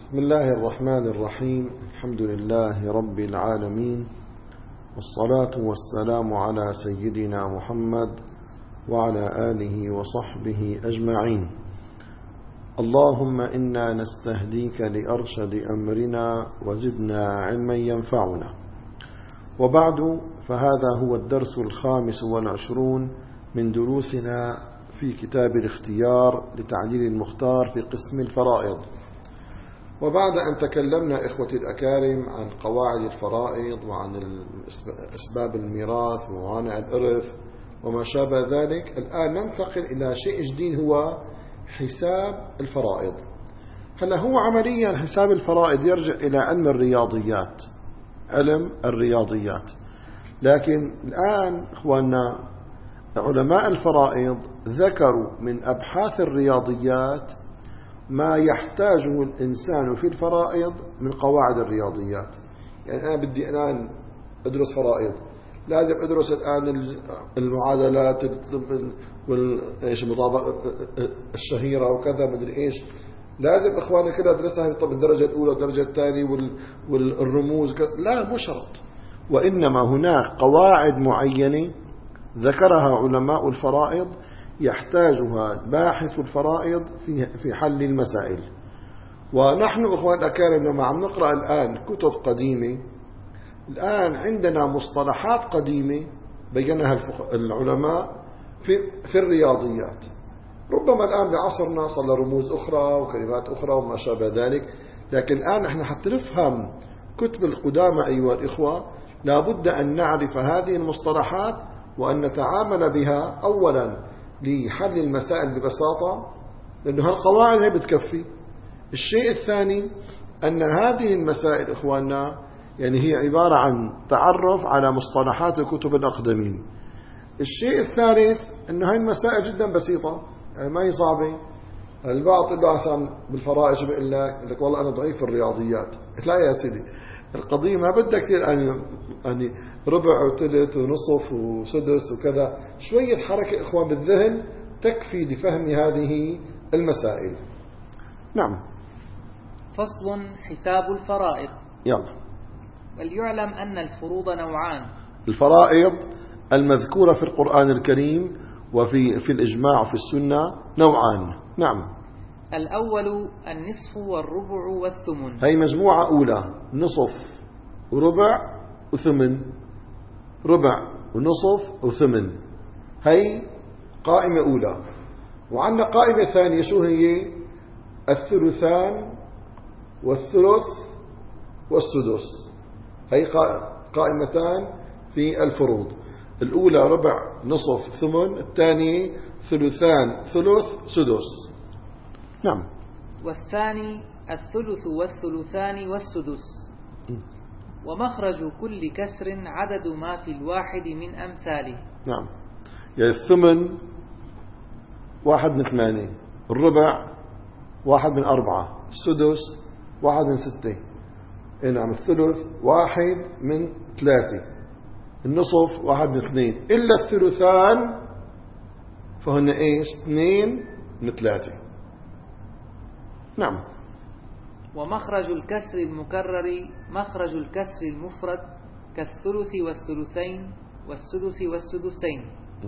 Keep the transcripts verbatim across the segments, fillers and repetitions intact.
بسم الله الرحمن الرحيم. الحمد لله رب العالمين، والصلاة والسلام على سيدنا محمد وعلى آله وصحبه أجمعين. اللهم إنا نستهديك لأرشد أمرنا وزدنا علما ينفعنا. وبعد، فهذا هو الدرس الخامس والعشرون من دروسنا في كتاب الاختيار لتعديل المختار في قسم الفرائض. وبعد أن تكلمنا إخوتي الأكارم عن قواعد الفرائض وعن أسباب الميراث وموانع الإرث وما شابه ذلك، الآن ننتقل إلى شيء جديد هو حساب الفرائض. هلا هو عمليا حساب الفرائض يرجع إلى علم الرياضيات، علم الرياضيات. لكن الآن إخواننا علماء الفرائض ذكروا من أبحاث الرياضيات ما يحتاجه الإنسان في الفرائض من قواعد الرياضيات. يعني أنا بدي الآن أدرس فرائض، لازم أدرس الآن المعادلات والمطابقة الشهيرة وكذا مدري إيش، لازم إخواني كده أدرسها طب الدرجة الأولى والدرجة الثانية والرموز كذا. لا، مو شرط، وإنما هناك قواعد معينة ذكرها علماء الفرائض يحتاجها باحث الفرائض في في حل المسائل. ونحن إخوان الأكارم لما عم نقرأ الآن كتب قديمة، الآن عندنا مصطلحات قديمة بينها العلماء في في الرياضيات. ربما الآن بعصرنا صار رموز أخرى وكلمات أخرى وما شابه ذلك، لكن الآن احنا حتى نفهم كتب القدامى أيها الإخوة لابد أن نعرف هذه المصطلحات وأن نتعامل بها أولا لحل المسائل ببساطة، لأنه هالقواعد هي بتكفي. الشيء الثاني أن هذه المسائل إخواننا يعني هي عبارة عن تعرف على مصطلحات الكتب الأقدمين. الشيء الثالث أنه هاي المسائل جدا بسيطة، يعني ما هي صعبة. البعض يقول له عشان بالفرائض شو بيقول لك؟ يقول لك والله أنا ضعيف في الرياضيات. لا يا سيدي، القضية ما بدها كثير يعني يعني ربع وثلث ونصف وسدس وكذا، شوية حركة إخوان بالذهن تكفي لفهم هذه المسائل. نعم. فصل: حساب الفرائض. يلا. وليعلم أن الفروض نوعان: الفرائض المذكورة في القرآن الكريم وفي في الإجماع في السنة نوعان. نعم. الأول النصف والربع والثمن. هي مجموعة أولى، نصف وربع وثمن، ربع ونصف وثمن، هي قائمة أولى. وعندنا قائمة ثانية، شو هي؟ الثلثان والثلث والسدس، هي قائمتان في الفروض. الأولى ربع نصف ثمن، الثانية ثلثان ثلث سدس. نعم. والثاني الثلث والثلثان والسدس. ومخرج كل كسر عدد ما في الواحد من أمثاله. نعم. يعني الثمن واحد من ثمانية، الربع واحد من أربعة، السدس واحد من ستة. إيه نعم. الثلث واحد من ثلاثة، النصف واحد من اثنين، إلا الثلثان فهن إيش؟ اثنين من ثلاثة. نعم. ومخرج الكسر المكرر مخرج الكسر المفرد كالثلث والثلثين والسدس والسدسين.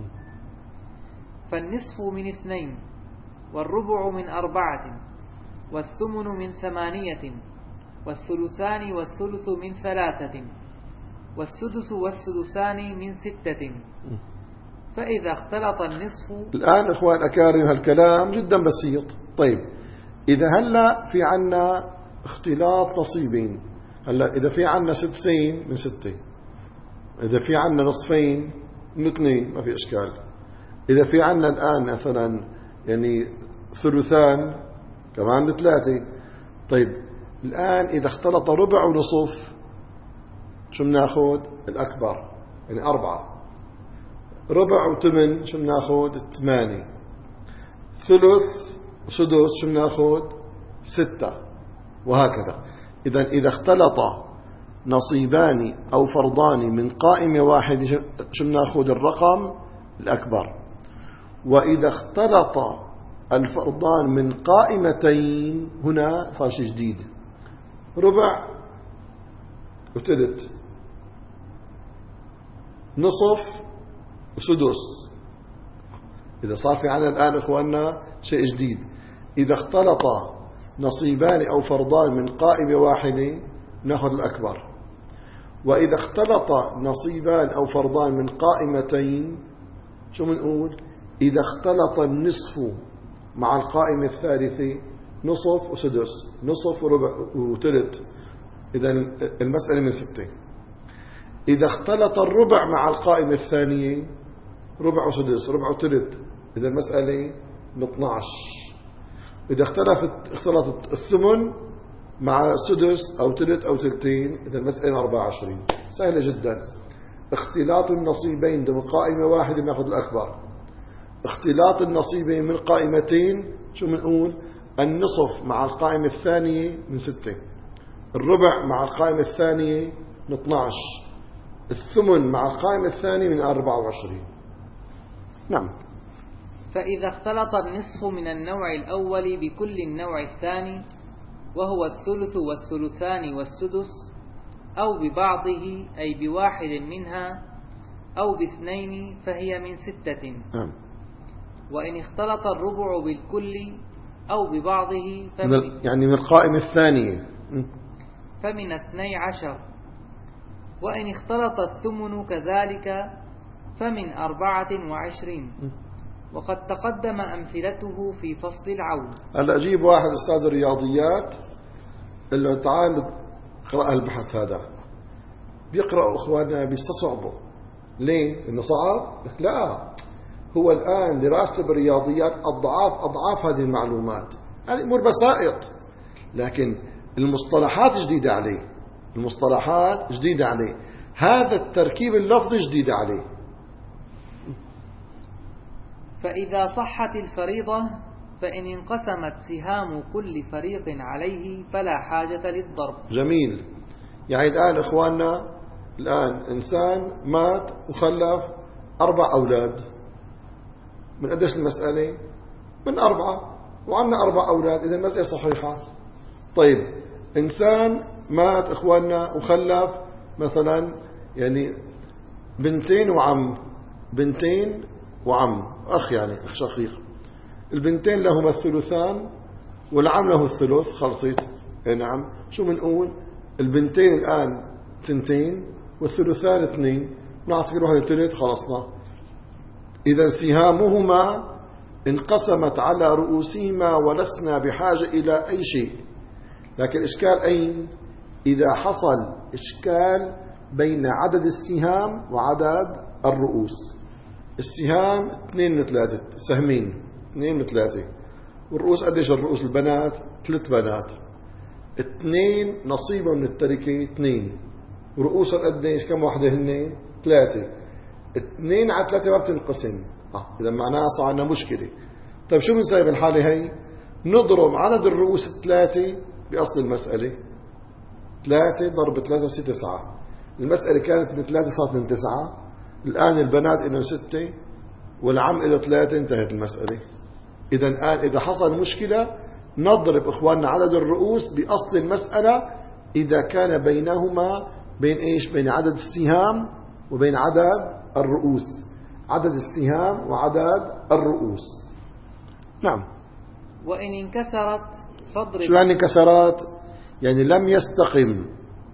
فالنصف من اثنين، والربع من أربعة، والثمن من ثمانية، والثلثان والثلث من ثلاثة، والسدس والسدسان من ستة. فإذا اختلط النصف. الآن إخوان أكارم هالكلام جدا بسيط. طيب، إذا هلأ في عنا اختلاط نصيبين، هلأ إذا في عنا سدسين من ستة، إذا في عنا نصفين من اثنين، ما في إشكال. إذا في عنا الآن مثلا يعني ثلثان كمان من ثلاثة. طيب الآن إذا اختلط ربع ونصف شو بناخد؟ الأكبر، يعني أربعة. ربع وثمن شو بناخد؟ ثمانية. ثلث سدس شو بناخد؟ ستة، وهكذا. إذا إذا اختلط نصيبان أو فرضان من قائمة واحدة شو بناخد؟ الرقم الأكبر. وإذا اختلط الفرضان من قائمتين هنا صار شيء جديد، ربع وثلث، نصف وسدس. إذا صار في عنا الآن إخواننا شيء جديد، إذا اختلط نصيبان أو فرضان من قائمة واحدة نأخذ الأكبر، وإذا اختلط نصيبان أو فرضان من قائمتين شو بنقول؟ إذا اختلط النصف مع القائمة الثالثة نصف وسدس، نصف وربع وثلث، إذا المسألة من ستة. إذا اختلط الربع مع القائمة الثانية ربع وسدس، ربع وثلث، إذا المسألة من اثني عشر. إذا اختلفت اختلطت الثمن مع السدس أو ثلث أو ثلثين، إذا المسألة من أربعة وعشرين. سهلة جدا. اختلاط النصيبين من قائمة واحدة نأخذ الأكبر. اختلاط النصيبين من قائمتين شو بنقول؟ النصف مع القائمة الثانية من ستة، الربع مع القائمة الثانية من اثني عشر، الثمن مع القائمة الثانية من أربعة وعشرين. نعم. فإذا اختلط النصف من النوع الأول بكل النوع الثاني وهو الثلث والثلثان والسدس، أو ببعضه أي بواحد منها أو باثنين فهي من ستة. نعم. وإن اختلط الربع بالكل أو ببعضه فمن يعني من القائمة الثانية فمن اثني عشر. وإن اختلط الثمن كذلك فمن أربعة وعشرين. وقد تقدم أمثلته في فصل العون. هلا أجيب واحد أستاذ الرياضيات قال له تعال اقرأ البحث هذا، بيقرأوا إخواننا بيستصعبوا. ليه؟ إنه صعب؟ لا، هو الآن دراسته بالرياضيات أضعاف أضعاف هذه المعلومات. هذه أمور بسائط، لكن المصطلحات جديدة عليه، المصطلحات جديدة عليه، هذا التركيب اللفظي جديد عليه. فإذا صحت الفريضة فإن انقسمت سهام كل فريق عليه فلا حاجة للضرب. جميل. يعني الآن إخواننا، الآن إنسان مات وخلف أربع أولاد، من قديش المسألة؟ من أربعة، وعندنا أربع أولاد، إذا المسألة صحيحة. طيب إنسان مات إخواننا وخلف مثلا يعني بنتين وعم، بنتين وعم، أخ يعني أخ شقيق، البنتين لهما الثلثان والعم له الثلث، خلصت. نعم. شو بنقول؟ البنتين الآن تنتين والثلثان اثنين، نعطي كل واحد ثلث، خلصنا. إذا سهامهما انقسمت على رؤوسهما ولسنا بحاجة إلى أي شيء. لكن الإشكال أين؟ إذا حصل إشكال بين عدد السهام وعدد الرؤوس. السهام اثنين من ثلاثة، سهمين اثنين من ثلاثة، والرؤوس قديش الرؤوس؟ البنات ثلاث بنات، اثنين نصيبهم من التركة اثنين، ورؤوسهم قديش؟ كم واحدة هن؟ ثلاثة. اثنين على ثلاثة ما بتنقسم. اه إذا معناها صار عندنا مشكلة. طيب شو بنسوي بالحالة هي؟ نضرب عدد الرؤوس الثلاثة بأصل المسألة، ثلاثة ضرب ثلاثة وستة تسعة. المسألة كانت من ثلاثة صارت من تسعة، الآن البنات إنه ستة والعم إله ثلاثة، انتهت المسألة. إذا الآن إذا حصل مشكلة نضرب إخواننا عدد الرؤوس بأصل المسألة إذا كان بينهما بين إيش؟ بين عدد السهام وبين عدد الرؤوس، عدد السهام وعدد الرؤوس. نعم. وإن انكسرت فاضرب. شو يعني انكسرت؟ يعني لم يستقم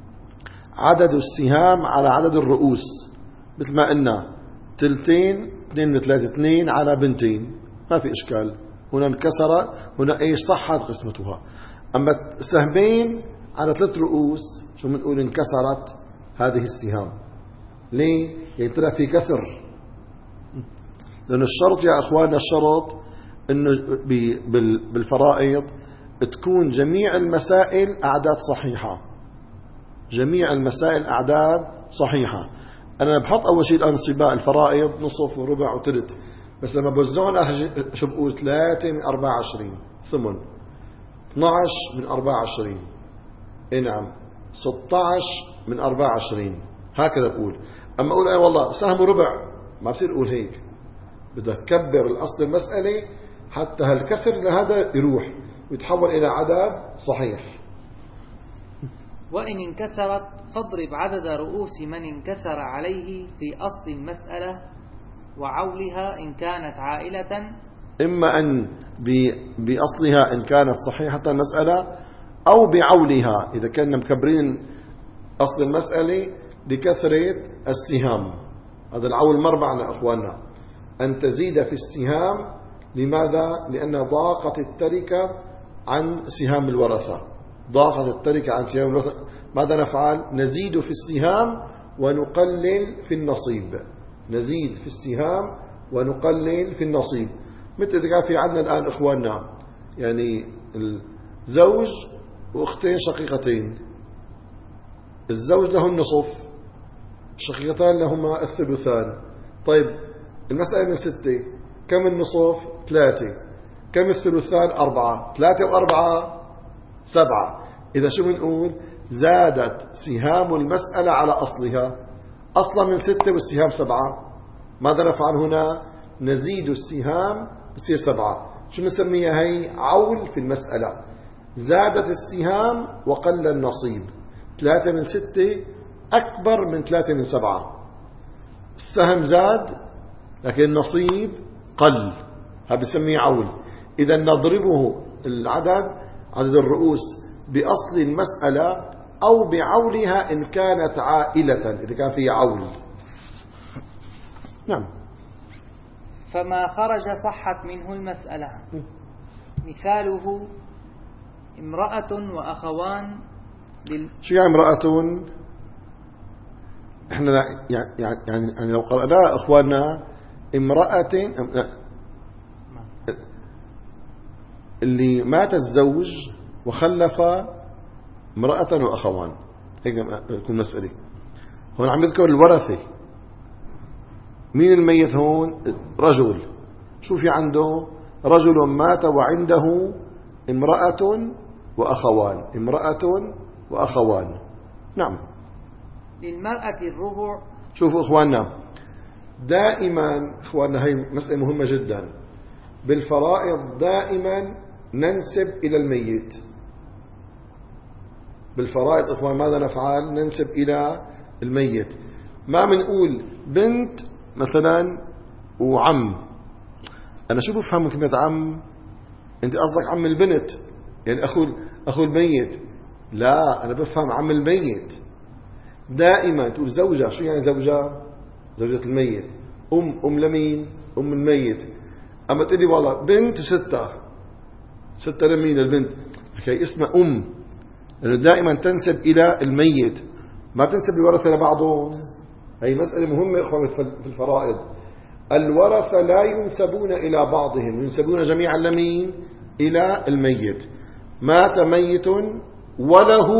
عدد السهام على عدد الرؤوس، مثل ما قلنا تلتين اثنين من ثلاثة، اثنين على بنتين، ما في إشكال. هنا انكسر، هنا ايش؟ صحت قسمتها. أما سهمين على ثلاث رؤوس شو بنقول؟ انكسرت هذه السهام. ليه؟ يعني ترى في كسر، لأن الشرط يا أخواننا، الشرط إنه بالفرائض تكون جميع المسائل أعداد صحيحة، جميع المسائل أعداد صحيحة. أنا بحط أول شيء الأنصباء الفرائض نصف وربع وثلث، بس لما بوزعهم شو بقول؟ ثلاثة من أربعة وعشرين، ثمن اثني عشر من أربعة وعشرين، إيه نعم ستة عشر من أربعة وعشرين، هكذا بقول. أما أقول أي والله سهم ربع، ما بصير أقول هيك، بدها تكبر الأصل المسألة حتى هالكسر لهذا يروح ويتحول إلى عدد صحيح. وإن انكسرت فاضرب عدد رؤوس من انكسر عليه في أصل المسألة وعولها إن كانت عائلة، إما أن بأصلها إن كانت صحيحة المسألة أو بعولها إذا كنا مكبرين أصل المسألة لكثرة السهام. هذا العول مربعنا أخواننا، أن تزيد في السهام. لماذا؟ لأن ضاقت التركة عن سهام الورثة، ضاقت التركة عن سهام الورثة. ماذا نفعل؟ نزيد في السهام ونقلل في النصيب، نزيد في السهام ونقلل في النصيب. مثل إذا كان في عندنا الآن إخواننا يعني الزوج وأختين شقيقتين، الزوج له النصف، الشقيقتان لهما الثلثان. طيب المسألة من ستة، كم النصف؟ ثلاثة. كم الثلثان؟ أربعة. ثلاثة وأربعة سبعة. إذا شو بنقول؟ زادت سهام المسألة على أصلها، أصلا من ستة والسهام سبعة. ماذا نفعل هنا؟ نزيد السهام بتصير سبعة. شو نسميها هي؟ عول في المسألة. زادت السهام وقل النصيب. ثلاثة من ستة أكبر من ثلاثة من سبعة. السهم زاد لكن النصيب قل، هذا بسميه عول. إذا نضربه العدد عدد الرؤوس بأصل المسألة أو بعولها إن كانت عائلة، إذا كان فيه عول. نعم. فما خرج صحت منه المسألة. مثاله امرأة وأخوان لل... شو يعني امرأة؟ احنا يعني يعني يعني لو قرأنا اخواننا امرأة اللي مات الزوج وخلف امرأة وأخوان، هيك تكون مسألة. هون عم يذكر الورثة. مين الميت هون؟ رجل. شو في عنده؟ رجل مات وعنده امرأة وأخوان، امرأة وأخوان. نعم. للمرأة الربع. شوفوا إخواننا، دائما إخواننا هي مسألة مهمة جدا. بالفرائض دائما ننسب إلى الميت. بالفرائض إخوان ماذا نفعل؟ ننسب إلى الميت. ما منقول بنت مثلا وعم. أنا شو بفهم من كلمة عم؟ أنت قصدك عم البنت يعني أخو أخو الميت. لا، أنا بفهم عم الميت. دائما تقول زوجة. شو يعني زوجة؟ زوجة الميت. أم أم لمين؟ أم الميت. أما تقولي والله بنت وستة، ستة لمين البنت؟ هي اسمها أم، لأنه دائما تنسب إلى الميت، ما تنسب الورثة لبعضهم. هي مسألة مهمة إخوان في الفرائض. الورثة لا ينسبون إلى بعضهم، ينسبون جميعا لمين؟ إلى الميت. مات ميت وله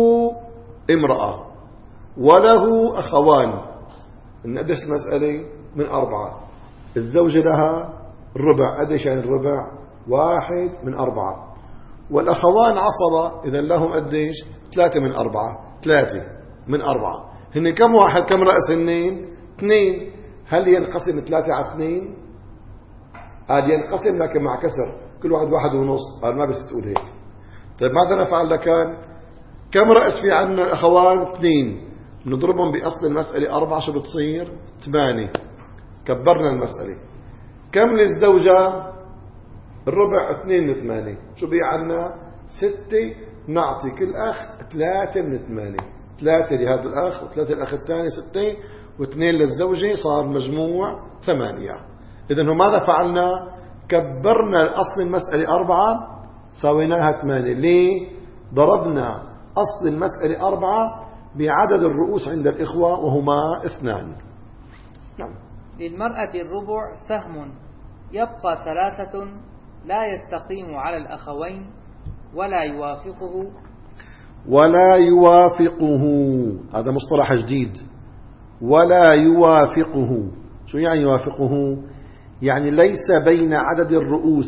امرأة وله أخوان. قديش المسألة؟ من أربعة. الزوجة لها الربع. قديش يعني الربع؟ واحد من أربعة. والأخوان عصبة، إذن لهم قديش؟ ثلاثة من أربعة. ثلاثة من أربعة. هن كم واحد؟ كم رأس هنين؟ اثنين. هل ينقسم ثلاثة على اثنين؟ قال ينقسم لكن مع كسر، كل واحد واحد ونص. قال ما بس تقول هيك. طيب ماذا نفعل لكان؟ كم رأس في عنا الأخوان؟ اثنين. نضربهم بأصل المسألة أربعة. شو بتصير؟ ثمانية. كبرنا المسألة. كم للزوجة؟ الربع. اثنين من ثمانية. شو بي عنا؟ ستة. نعطي كل أخ ثلاثة من ثمانية. ثلاثة لهذا الأخ وثلاثة الأخ الثاني ستة، واثنين للزوجة، صار مجموع ثمانية. إذن هو ماذا فعلنا؟ كبرنا أصل المسألة أربعة سويناها ثمانية. ليه؟ ضربنا أصل المسألة أربعة بعدد الرؤوس عند الإخوة وهما اثنان. نعم. للمرأة الربع سهم يبقى ثلاثة لا يستقيم على الأخوين ولا يوافقه. ولا يوافقه هذا مصطلح جديد. ولا يوافقه. شو يعني يوافقه؟ يعني ليس بين عدد الرؤوس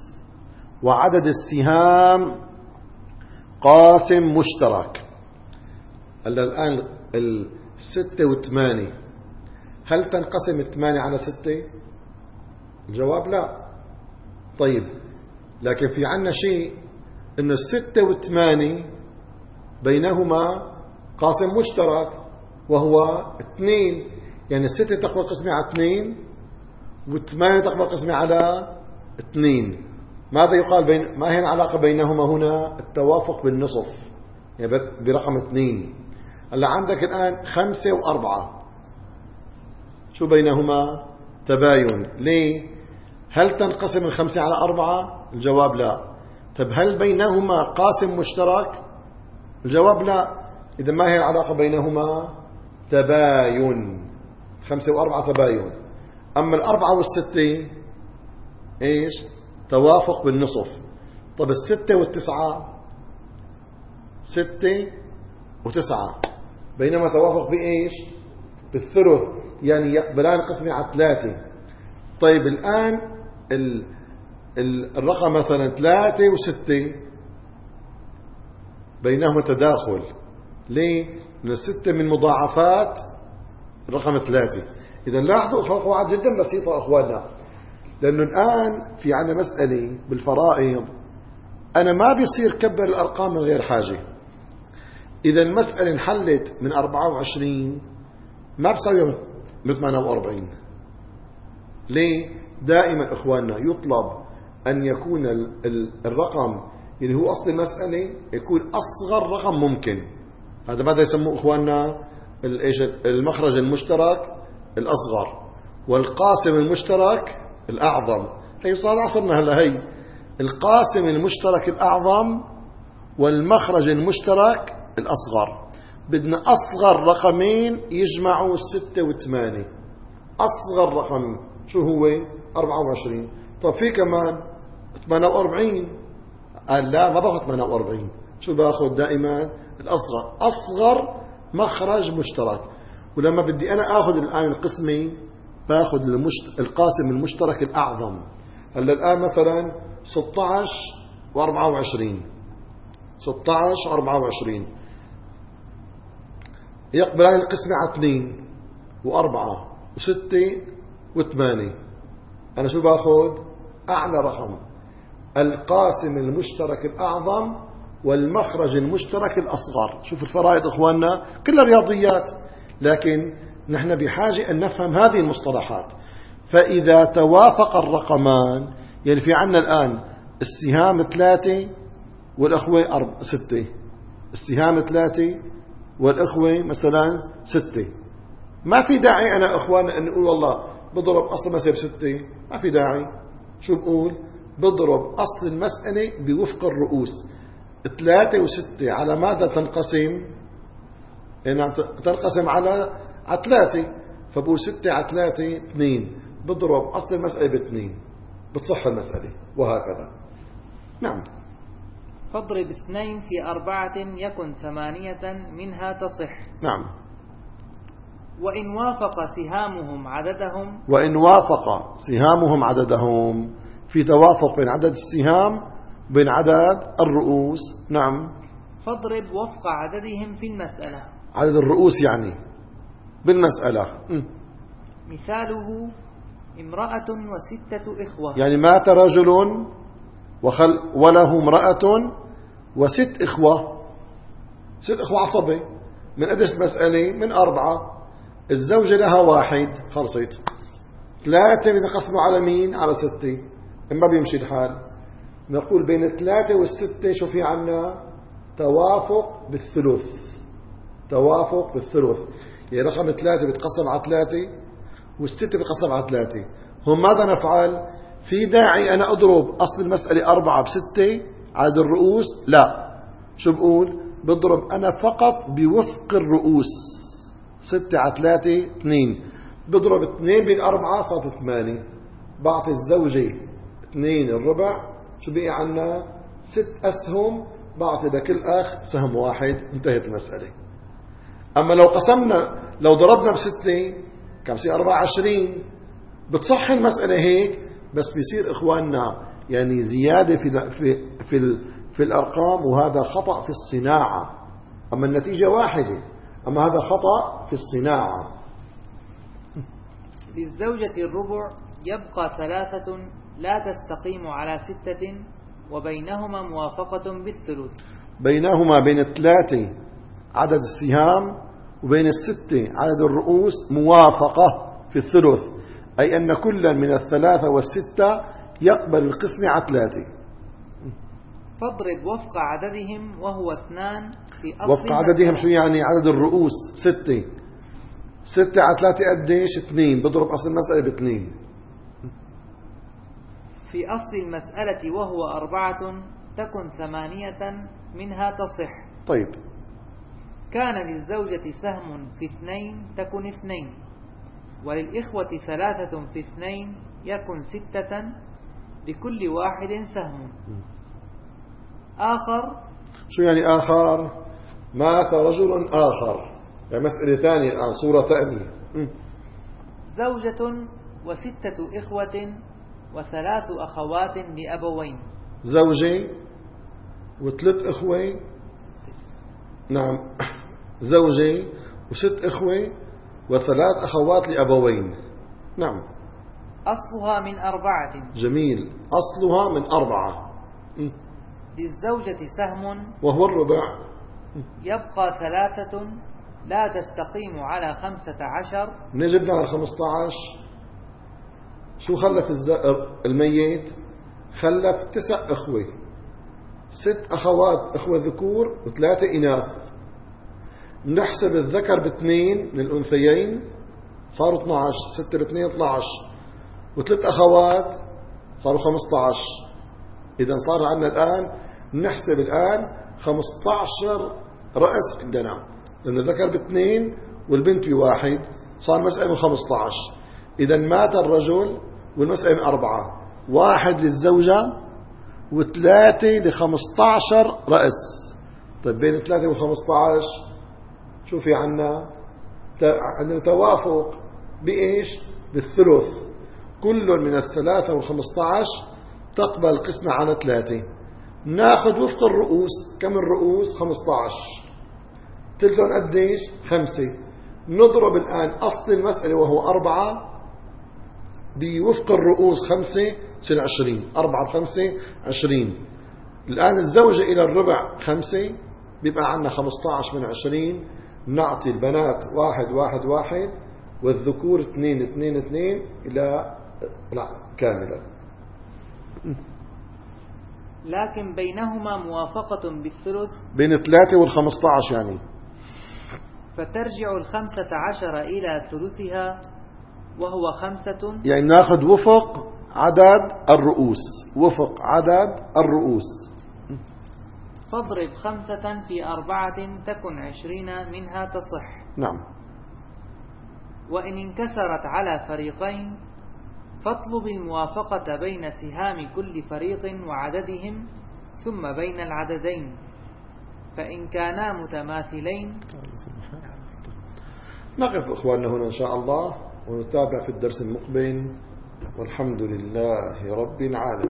وعدد السهام قاسم مشترك. الآن الستة والثمانية، هل تنقسم الثمانية على ستة؟ الجواب لا. طيب لكن في عنا شيء، إنه الستة والثمانية بينهما قاسم مشترك وهو اثنين، يعني الستة تقبل قسمة على اثنين والثمانية تقبل قسمة على اثنين. ماذا يقال بين ما هي العلاقة بينهما هنا؟ التوافق بالنصف، يعني برقم اثنين. هلا عندك الآن خمسة وأربعة، شو بينهما؟ تباين. ليه؟ هل تنقسم الخمسة على أربعة؟ الجواب لا. طب هل بينهما قاسم مشترك؟ الجواب لا. إذا ما هي العلاقة بينهما؟ تباين. خمسة وأربعة تباين. أما الأربعة والستة إيش؟ توافق بالنصف. طب الستة والتسعة؟ ستة وتسعة بينما توافق بإيش؟ بالثلث، يعني يقبلان قسمة على ثلاثة. طيب الآن ال ال الرقم مثلا ثلاثة وستة بينهما تداخل. ليه؟ من الستة من مضاعفات رقم ثلاثة. إذا لاحظوا قواعد جدا بسيطة أخواننا، لأنه الآن في عنا مسألة بالفرائض أنا ما بيصير كبر الأرقام من غير حاجة. إذا المسألة انحلت من أربعة وعشرين ما بسوي من ثمانية وأربعين. ليه؟ دائما إخواننا يطلب أن يكون الرقم اللي هو أصل المسألة يكون أصغر رقم ممكن. هذا ماذا يسموه إخواننا؟ المخرج المشترك الأصغر والقاسم المشترك الأعظم. هي صار عصرنا هلا، هي القاسم المشترك الأعظم والمخرج المشترك الأصغر. بدنا أصغر رقمين يجمعوا الستة والثمانية. أصغر رقم شو هو؟ أربعة وعشرين. طب في كمان ثمانية وأربعين. قال لا، ما باخذ ثمانية وأربعين. شو باخذ؟ دائما الأصغر. أصغر مخرج مشترك. ولما بدي أنا أخذ الآن القسمة باخذ المشت... القاسم المشترك الأعظم. هلا الآن مثلا ستة عشر وأربعة وعشرين، ستة عشر وأربعة وعشرين يقبلان القسمة على اثنين وأربعة وستة وثمانية. أنا شو باخذ؟ أعلى رقم، القاسم المشترك الأعظم والمخرج المشترك الأصغر. شوف الفرائض إخواننا كلها رياضيات، لكن نحن بحاجة أن نفهم هذه المصطلحات. فإذا توافق الرقمان، يعني في عنا الآن السهام ثلاثة والأخوة أربعة ستة، السهام ثلاثة والأخوة مثلا ستة. ما في داعي أنا أخوانا أن نقول والله بضرب أصل المسألة بستة. ما في داعي. شو بقول؟ بضرب أصل المسألة بوفق الرؤوس. ثلاثة وستة على ماذا تنقسم؟ يعني تنقسم على على ثلاثة. فبقول ستة على ثلاثة اثنين، بضرب أصل المسألة باثنين بتصح المسألة، وهكذا. نعم. فاضرب اثنين في أربعة يكن ثمانية منها تصح. نعم. وإن وافق سهامهم عددهم، وإن وافق سهامهم عددهم، في توافق بين عدد السهام وبين عدد الرؤوس. نعم. فاضرب وفق عددهم في المسألة. عدد الرؤوس يعني بالمسألة. م. مثاله امرأة وستة إخوة، يعني مات رجل وخل وله امرأة وست إخوة. ست إخوة عصبة. من قديش المسألة؟ من أربعة. الزوجة لها واحد، خلصت. ثلاثة بيتقسموا على مين؟ على ستة. إما بيمشي الحال. نقول بين الثلاثة والستة شو في عنا؟ توافق بالثلث. توافق بالثلث. يعني رقم ثلاثة بيتقسم على ثلاثة والستة بيتقسم على ثلاثة. هم ماذا نفعل؟ في داعي أنا أضرب أصل المسألة أربعة بستة عدد الرؤوس؟ لا. شو بقول؟ بضرب أنا فقط بوفق الرؤوس. ستة على ثلاثة اثنين، بضرب اثنين بين أربعة صارت ثمانية. بعطي الزوجة اثنين الربع، شو بقي عنا؟ ست أسهم، بعطي لكل أخ سهم واحد. انتهت المسألة. أما لو قسمنا، لو ضربنا بستة كم بصير أربعة وعشرين. بتصح المسألة هيك، بس بيصير إخواننا يعني زيادة في في في, في الأرقام، وهذا خطأ في الصناعة. أما النتيجة واحدة، أما هذا خطأ في الصناعة. للزوجة الربع يبقى ثلاثة لا تستقيم على ستة وبينهما موافقة بالثلث. بينهما بين الثلاثة عدد السهام وبين الستة عدد الرؤوس موافقة في الثلث، أي أن كل من الثلاثة والستة يقبل القسم على ثلاثة. فاضرب وفق عددهم وهو اثنان في أصل وفق عددهم شو يعني؟ عدد الرؤوس ستة، ستة على ثلاثة قديش؟ اثنين. بضرب أصل المسألة باثنين. في أصل المسألة وهو أربعة تكن ثمانية منها تصح. طيب. كان للزوجة سهم في اثنين تكن اثنين، وللإخوة ثلاثة في اثنين يكن ستة، لكل واحد سهم. آخر شو يعني آخر؟ مات رجل آخر، يعني مسألة ثانية الآن، صورة ثانية. زوجة وستة إخوة وثلاث أخوات لأبوين. زوجة وثلاث إخوة، نعم، زوجة وست إخوة وثلاث أخوات لأبوين، نعم. أصلها من أربعة. جميل، أصلها من أربعة. للزوجة سهم وهو الربع. يبقى ثلاثة لا تستقيم على خمسة عشر. نجبنا على خمسة عشر. شو خلف الميت؟ خلف تسع أخوة، ست أخوات أخوة ذكور وثلاثة إناث. نحسب الذكر باثنين من الأنثيين صاروا اثني عشر، ستة باثنين اثني عشر، وثلاث أخوات صاروا خمسة عشر. إذا صار عندنا الآن نحسب الآن خمسة عشر رأس عندنا، لأن الذكر باثنين والبنت بواحد، صار مسألة من خمسة عشر. إذا مات الرجل والمسألة من أربعة، واحد للزوجة وثلاثة لخمسة عشر رأس. طيب بين ثلاثة وخمسة عشر شو في عنا؟ عندنا توافق بإيش؟ بالثلث. كل من الثلاثة والخمسة عشر تقبل القسمة على ثلاثة. ناخذ وفق الرؤوس. كم الرؤوس؟ خمسة عشر. تلتون قديش؟ خمسة. نضرب الآن أصل المسألة وهو أربعة بوفق الرؤوس خمسة، سنة عشرين. أربعة بخمسة عشرين. الآن الزوجة إلى الربع خمسة، بيبقى عنا خمسة عشر من عشرين. نعطي البنات واحد واحد واحد والذكور اثنين اثنين اثنين إلى لا كاملة. لكن بينهما موافقة بالثلث بين الثلاثة والخمسة عشر يعني. فترجع الخمسة عشر إلى ثلثها وهو خمسة، يعني ناخذ وفق عدد الرؤوس، وفق عدد الرؤوس. فاضرب خمسة في أربعة تكن عشرين منها تصح. نعم. وإن انكسرت على فريقين فاطلب الموافقة بين سهام كل فريق وعددهم ثم بين العددين، فإن كانا متماثلين. نقف إخواننا هنا إن شاء الله ونتابع في الدرس المقبل، والحمد لله رب العالمين.